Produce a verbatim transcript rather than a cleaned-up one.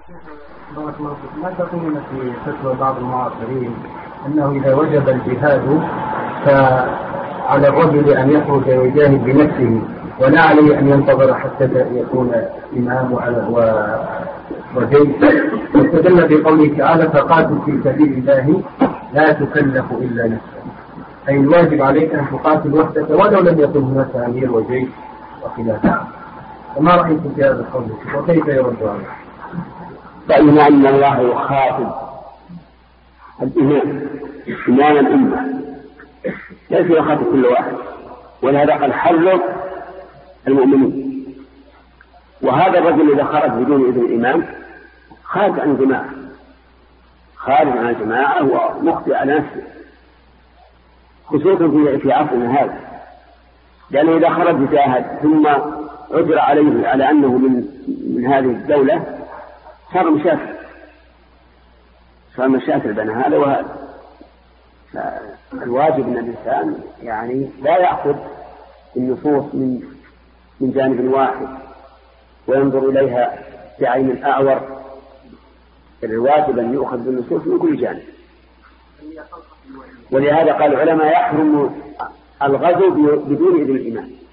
بارك الله فيك. ما تقولون في فتوى بعض المعاصرين أنه إذا وجب الجهاد فعلى الرجل أن يخرج ويجاهد بنفسه ولا عليه أن ينتظر حتى يكون إمام وجيش، واستدل بقوله تعالى فقاتل في سبيل الله لا تكلف إلا نفسك، أي الواجب عليك أن تقاتل وحدك ولو لم يكن هناك أمير وجيش وخلافه. وما رأيكم في هذا القول وكيف يرد عليه؟ فإن أن الله يخاطب الإمام إمام الأمة ليس يخاطب كل واحد، ولهذا قد حرض المؤمنين. وهذا الرجل إذا خرج بدون إذن الإمام خارج عن الجماعة، خارج عن الجماعة ومخطئ على نفسه، خصوصا في عصرنا هذا، لأنه إذا خرج جاهد ثم عذر عليه على أنه من من هذه الدولة صار مشاكل، صار مشاكل بين هذا وهذا. الواجب أن الإنسان يعني لا يأخذ النصوص من من جانب واحد وينظر إليها بعين الأعور، الواجب أن يؤخذ بالنصوص من كل جانب. ولهذا قال العلماء يحرم الغزو بدون إذن الإمام.